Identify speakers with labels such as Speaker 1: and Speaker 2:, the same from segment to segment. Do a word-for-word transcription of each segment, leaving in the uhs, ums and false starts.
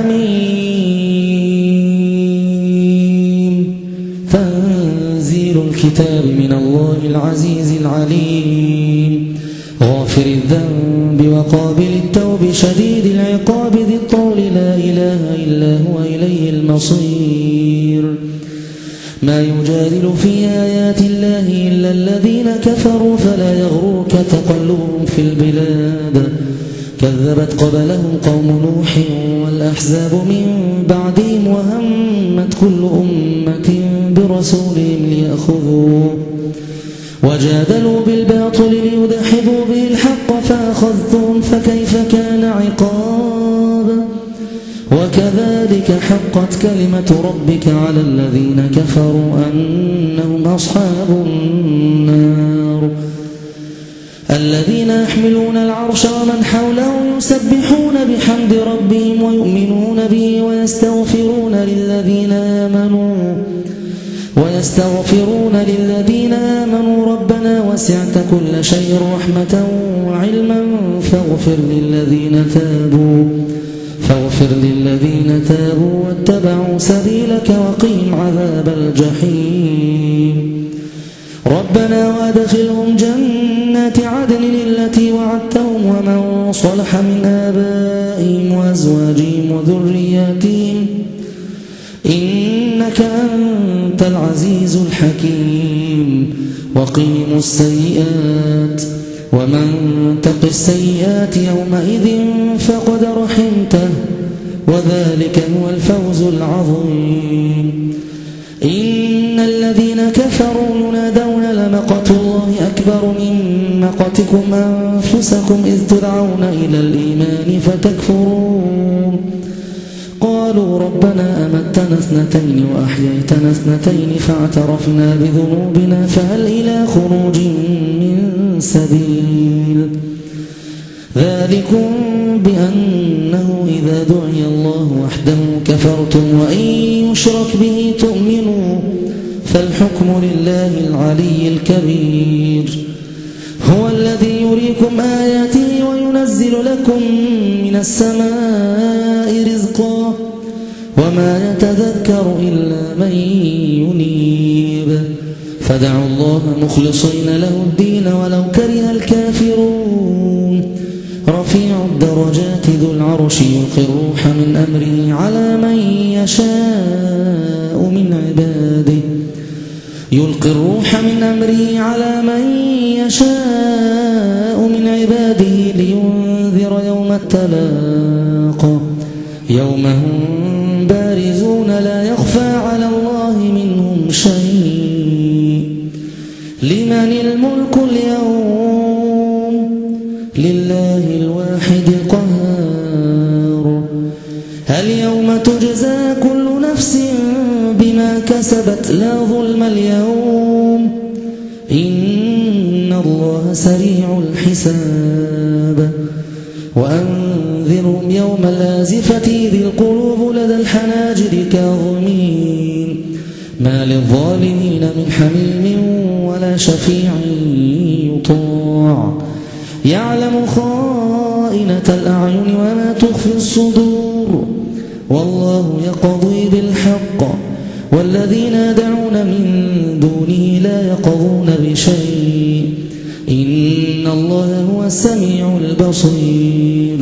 Speaker 1: حميم تنزيل الكتاب من الله العزيز العليم غافر الذنب وقابل التوب شديد العقاب ذي الطول لا إله إلا هو إليه المصير ما يجادل في آيات الله إلا الذين كفروا فلا يغررك تقلبهم في البلاد كذبت قبلهم قوم نوح والأحزاب من بعدهم وهمت كل أمة برسولهم ليأخذوه وجادلوا بالباطل ليدحضوا به الحق فأخذتهم فكيف كان عقاب وكذلك حقت كلمة ربك على الذين كفروا أنهم أصحاب النار الذين يحملون العرش ومن حوله يسبحون بحمد ربهم ويؤمنون به ويستغفرون للذين آمنوا ويستغفرون للذين آمنوا ربنا وسعت كل شيء رحمة وعلما فاغفر للذين تابوا فاغفر للذين تابوا واتبعوا سبيلك وقهم عذاب الجحيم ربنا وادخلهم جنات عدن التي وعدتهم ومن صلح من آبائهم وأزواجهم وذرياتهم إنك أنت العزيز الحكيم وقهم السيئات ومن تق السيئات يومئذ فقد رحمته وذلك هو الفوز العظيم إن الذين كفروا ينادون لمقت الله أكبر من مقتكم أنفسكم إذ تدعون إلى الإيمان فتكفرون قالوا ربنا أمتنا اثنتين وأحييتنا اثنتين فاعترفنا بذنوبنا فهل إلى خروج من سبيل ذلكم بأنه إذا دعي الله وحده كفرتم وإن يشرك به تؤمنوا فالحكم لله العلي الكبير هو الذي يريكم آياته وينزل لكم من السماء رزقا وما يتذكر إلا من ينيب فدعوا الله مخلصين له الدين ولو كره الكافرون رفيع الدرجات ذو العرش يلقي الروح من أمره على من يشاء من عباده يلقي الروح من أمره على من يشاء من عباده لينذر يوم التلاق يوم هم بارزون لا يخفى على الله منهم شيء لمن الملك اليوم لله الواحد القهار اليوم تجزى كل نفس بما كسبت لا ظلم اليوم إن الله سريع الحساب وأنذرهم يوم الآزفة ذي القلوب لدى الحناجر كاظمين ما للظالمين من حميم ولا شفيع يطاع يعلم خائنة الأعين وما تخفي الصدور والله يقضي بالحق والذين يدعون من دونه لا يقضون بشيء إن الله هو السميع البصير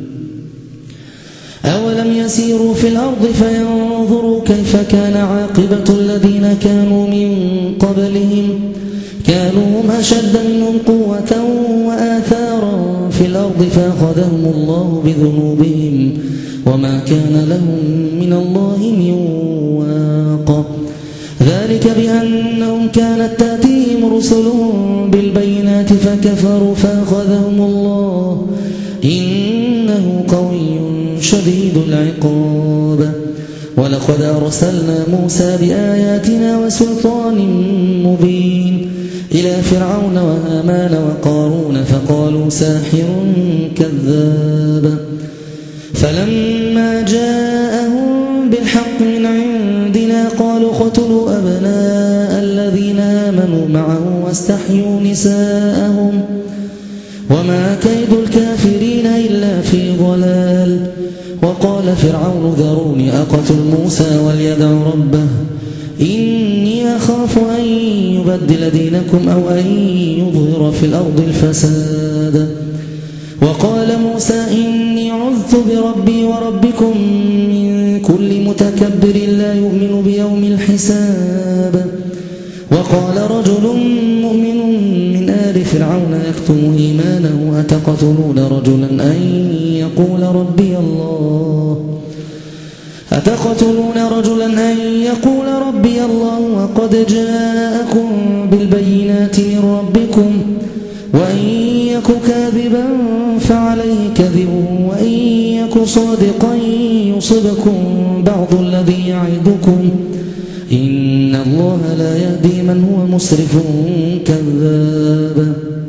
Speaker 1: أولم يسيروا في الأرض فينظروا كيف كان عاقبة الذين كانوا من قبلهم كانوا هم أشد منهم قوة وآثارا في الأرض فأخذهم الله بذنوبهم وما كان لهم من الله من واق ذلك بأنهم كانت تأتيهم رسلهم بالبينات فكفروا فأخذهم الله إنه قوي شديد العقاب ولقد أرسلنا موسى بآياتنا وسلطان مبين إلى فرعون وهامان وقارون فقالوا ساحر كذاب فلما جاءهم بالحق من عندنا قالوا اقتلوا أبناء الذين آمنوا معه واستحيوا نساءهم وما كيد الكافرين إلا في ضلال وقال فرعون ذروني أقتل موسى وليدع ربه إني أخاف أن يبدل دينكم أو أن يظهر في الأرض الفساد. وقال موسى إني عذت بربي وربكم من كل متكبر لا يؤمن بيوم الحساب. وقال رجل مؤمن من آل فرعون يكتم إيمانه أتقتلون رجلا أن يقول ربي الله أتقتلون رجلا أن يقول ربي الله وقد جاءكم بالبينات من ربكم وإن يك كاذبا فعليه كذبه وإن يك صادقا يصبكم بعض الذي يعدكم إن الله لا يهدي من هو مسرف كذاب.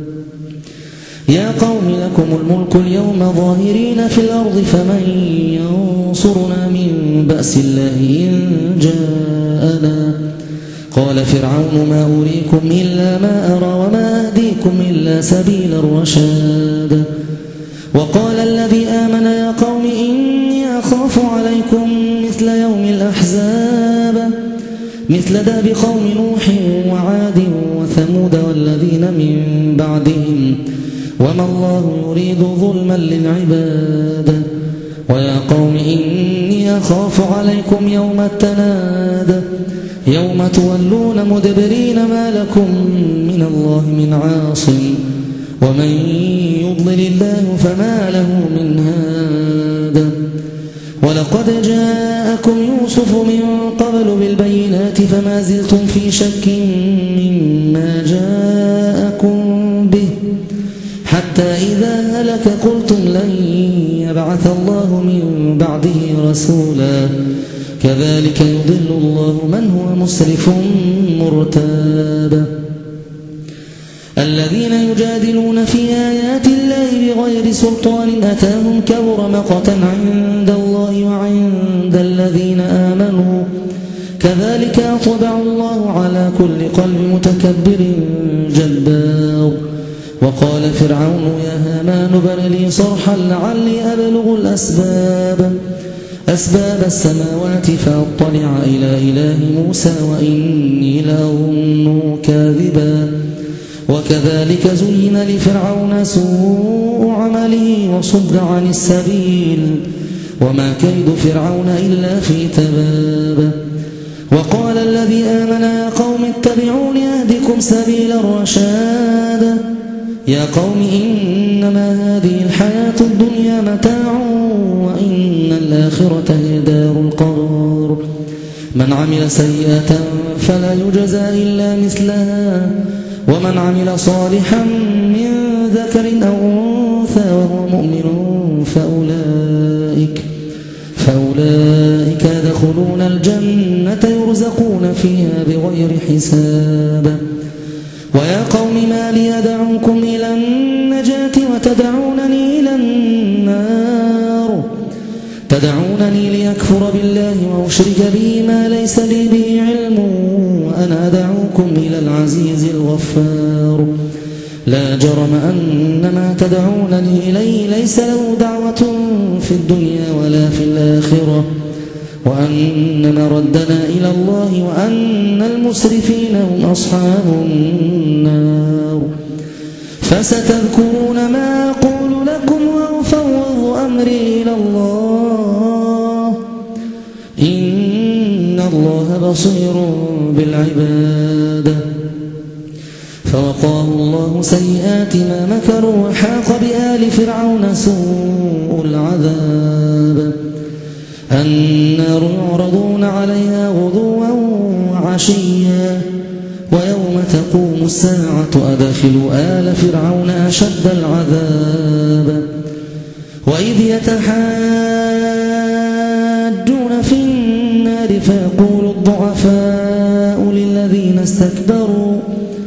Speaker 1: يا قوم لكم الملك اليوم ظاهرين في الأرض فمن ينصرنا من بأس الله إن جاءنا. قال فرعون ما أريكم إلا ما أرى وما أهديكم إلا سبيل الرشاد. وقال الذي آمن يا قوم إني أخاف عليكم مثل يوم الأحزاب مثل داب قوم نوح وعاد وثمود والذين من بعدهم وما الله يريد ظلما للعباد. ويا قوم إني أخاف عليكم يوم التناد يوم تولون مدبرين ما لكم من الله من عاصم ومن يضلل الله فما له من هاد. ولقد جاءكم يوسف من قبل بالبينات فما زلتم في شك مما جاءكم به حتى إذا هلك قلتم لن يبعث الله من بعده رسولا كذلك يضل الله من هو مسرف مرتاب. الذين يجادلون في آيات الله بغير سلطان أتاهم كبر مقتا عند الله وعند الذين آمنوا كذلك أطبع الله على كل قلب متكبر جبار. وقال فرعون يا هامان ابن لي صرحا لعلي أبلغ الأسباب أسباب السماوات فأطلع إلى إله موسى وإني لأظنه كاذبا. وكذلك زين لفرعون سوء عمله وصد عن السبيل وما كيد فرعون إلا في تباب. وقال الذي آمن يا قوم اتبعون أهدكم سبيل الرشاد. يا قوم إنما هذه الحياة الدنيا متاع وإن الآخرة هي دار القرار. من عمل سيئة فلا يجزى إلا مثلها ومن عمل صالحا من ذكر أو أنثى وهو مؤمن فأولئك, فأولئك يدخلون الجنة يرزقون فيها بغير حساب. ويا قوم ما لي أدعوكم إلى النجاة وتدعونني إلى النار تدعونني ليكفر بالله وأشرك به ما ليس لي به علم وأنا أدعوكم إلى العزيز الغفار. لا جرم أن ما تدعونني إليه ليس له دعوة في الدنيا ولا في الآخرة وأن مردنا إلى الله وأن المسرفين هم أصحاب النار. فستذكرون ما أقول لكم وأفوض أمري إلى الله إن الله بصير بالعباد. فوقاه الله سيئات ما مكروا وحاق بآل فرعون سوء العذاب. النار يعرضون عليها غدوا وعشيا ويوم تقوم الساعة أدخلوا آل فرعون أشد العذاب. وإذ يتحاجون في النار فيقول الضعفاء للذين استكبروا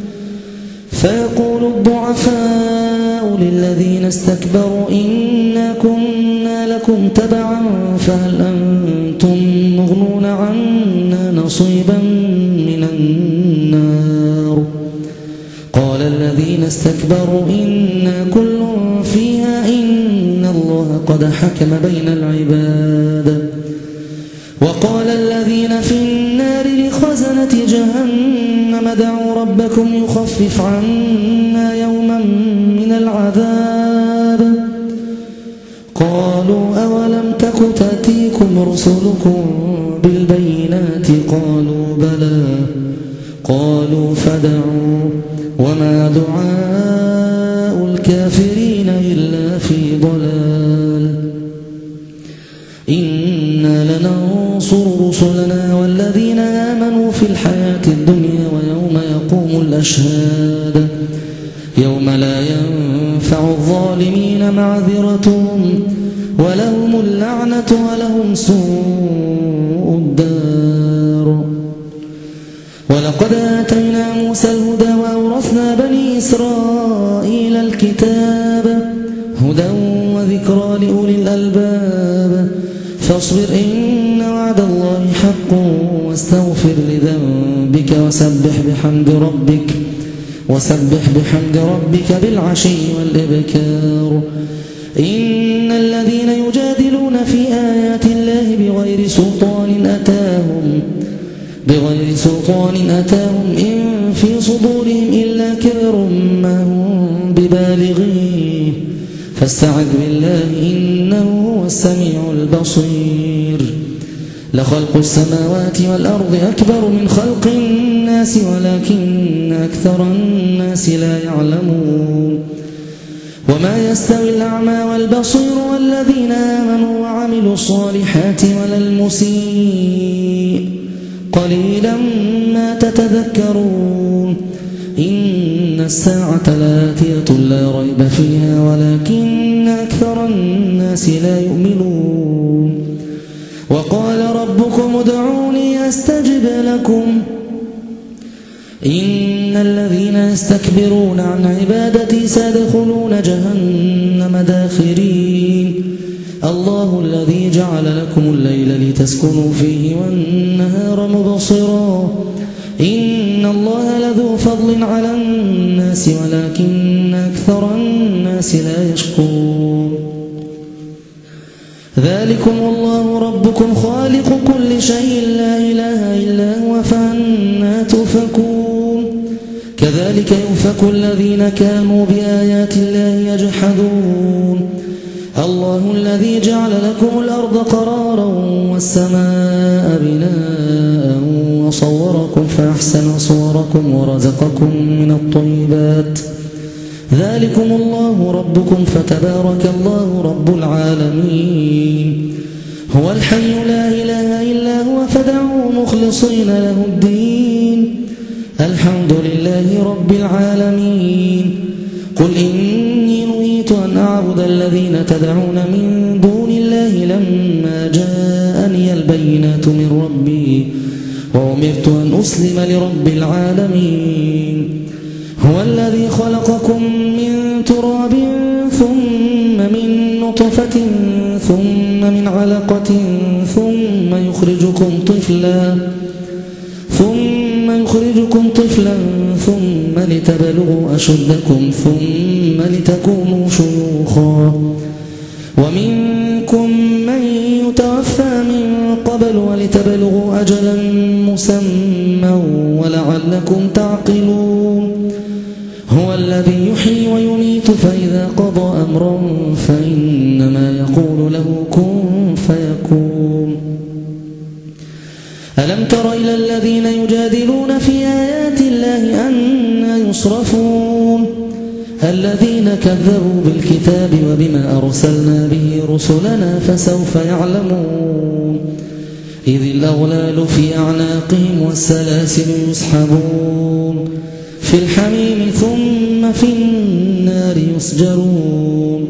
Speaker 1: فيقول الضعفاء للذين استكبروا إنا كنا لكم تبعا فهل أنتم مغنون عنا نصيبا من النار. قال الذين استكبروا إنا كل فيها إن الله قد حكم بين العباد. وقال الذين في النار لخزنة جهنم ادعوا ربكم يخفف عنا يوما من العذاب. قالوا أولم تك تأتيكم رسلكم بالبينات قالوا بلى قالوا فادعوا وما دعاء الكافرين إلا في ضلال. إنا لننصر رسلنا والذين آمنوا في الحياة الدنيا ويوم يقوم الأشهاد يوم لا ينفع الظالمين معذرتهم ولهم اللعنة ولهم سوء الدار. ولقد آتينا موسى الهدى وأورثنا بني إسرائيل الكتاب هدى وذكرى لأولي الألباب. فاصبر إن وعد الله حق واستغفر لذنبك وسبح بحمد ربك وسبح بحمد ربك بالعشي والإبكار. إن الذين يجادلون في آيات الله بغير سلطان أتاهم بغير سلطان أتاهم إن في صدورهم إلا كبر ما هم ببالغيه فاستعذ بالله إنه هو السميع البصير. لخلق السماوات والأرض أكبر من خلق الناس ولكن أكثر الناس لا يعلمون. وما يستوي الأعمى والبصير والذين آمنوا وعملوا الصالحات ولا المسيء قليلا ما تتذكرون. إن الساعة لآتية لا ريب فيها ولكن أكثر الناس لا يؤمنون. وقال ربكم ادعوني أستجب لكم إن الذين يستكبرون عن عبادتي سيدخلون جهنم داخرين. الله الذي جعل لكم الليل لتسكنوا فيه والنهار مبصرا إن الله لذو فضل على الناس ولكن أكثر الناس لا يشكرون. ذلكم الله ربكم خالق كل شيء لا إله إلا هو فأنى تؤفكون. كذلك يؤفك الذين كانوا بآيات الله يجحدون. الله الذي جعل لكم الأرض قرارا والسماء بناء وصوركم فأحسن صوركم ورزقكم من الطيبات. ذلكم الله ربكم فتبارك الله رب العالمين. هو الحي لا إله إلا هو فادعوه مخلصين له الدين. الحمد لله رب العالمين. قل إني نهيت أن أعبد الذين تدعون من دون الله لما جاءني البينات من ربي وأمرت أن أسلم لرب العالمين. هو الذي خلقكم من تراب ثم من نطفة ثم من علقة ثم يخرجكم طفلا ثم يخرجكم طفلا ثم لتبلغوا أشدكم ثم لتكونوا شيوخا ومنكم من يتوفى من قبل ولتبلغوا أجلا مسمى ولعلكم تعقلون. هو الذي يحيي ويميت فإذا قضى أمرا فإنما يقول له كن فيكون. ألم تر إلى الذين يجادلون في آيات الله أنى يصرفون الذين كذبوا بالكتاب وبما أرسلنا به رسلنا فسوف يعلمون. إذ الأغلال في أعناقهم والسلاسل يسحبون في الحميم ثم في النار يسجرون.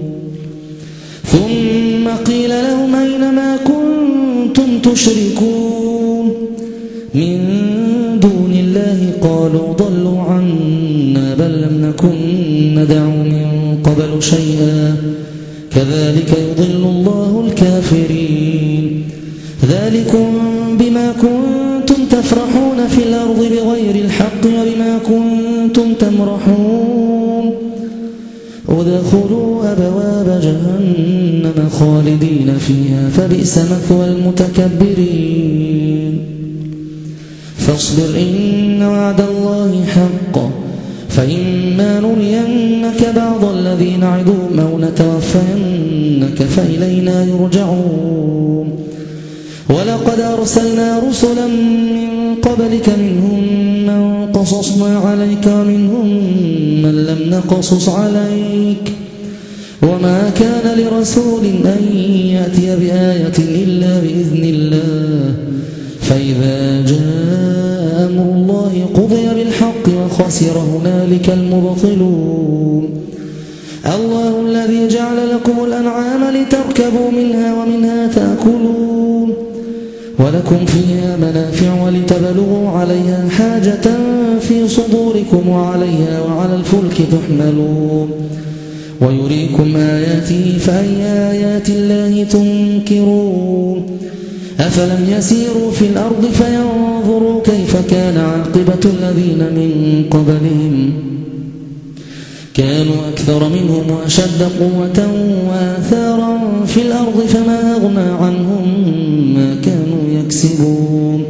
Speaker 1: ثم قيل لهم أين ما كنتم تشركون من دون الله قالوا ضلوا عنا بل لم نكن ندعو من قبل شيئا كذلك يضل الله الكافرين. ذلكم بما كنتم تفرحون في الأرض بغير الحق وبما كنتم تمرحون ادخلوا أبواب جهنم خالدين فيها فبئس مثوى المتكبرين فاصبر إن وعد الله حق فإما نرينك بعض الذي نعدهم أو نتوفينك فإلينا يرجعون ولقد أرسلنا رسلا من قبلك منهم من قصصنا عليك ومنهم من لم نقصص عليك وما كان لرسول أن يأتي بآية إلا بإذن الله فإذا جاء أمر الله قضي بالحق وخسر هنالك المبطلون الله الذي جعل لكم الأنعام لتركبوا منها ومنها تأكلون ولكم فيها منافع ولتبلغوا عليها حاجة في صدوركم وعليها وعلى الفلك تحملون ويريكم آياته فأي آيات الله تنكرون أفلم يسيروا في الأرض فينظروا كيف كان عاقبة الذين من قبلهم كانوا أكثر منهم وأشد قوة وآثارا في الأرض فما أغنى عنهم ما كانوا يكسبون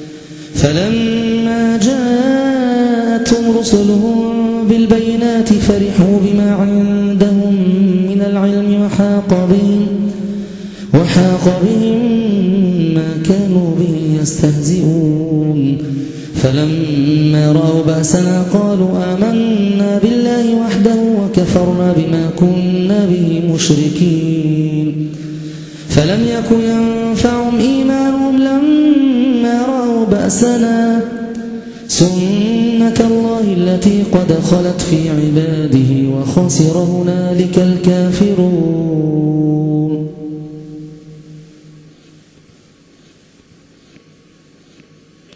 Speaker 1: فلما جاءتهم رسلهم بالبينات فرحوا بما عندهم من العلم وحاق بهم وحاق بهم ما كانوا به يستهزئون فلما رأوا بأسنا قالوا آمنا بالله وحده وكفرنا بما كنا به مشركين فلم يكن ينفعهم إيمانهم لما رأوا بأسنا سنة الله التي قد خلت في عباده وخسر هنالك الكافرون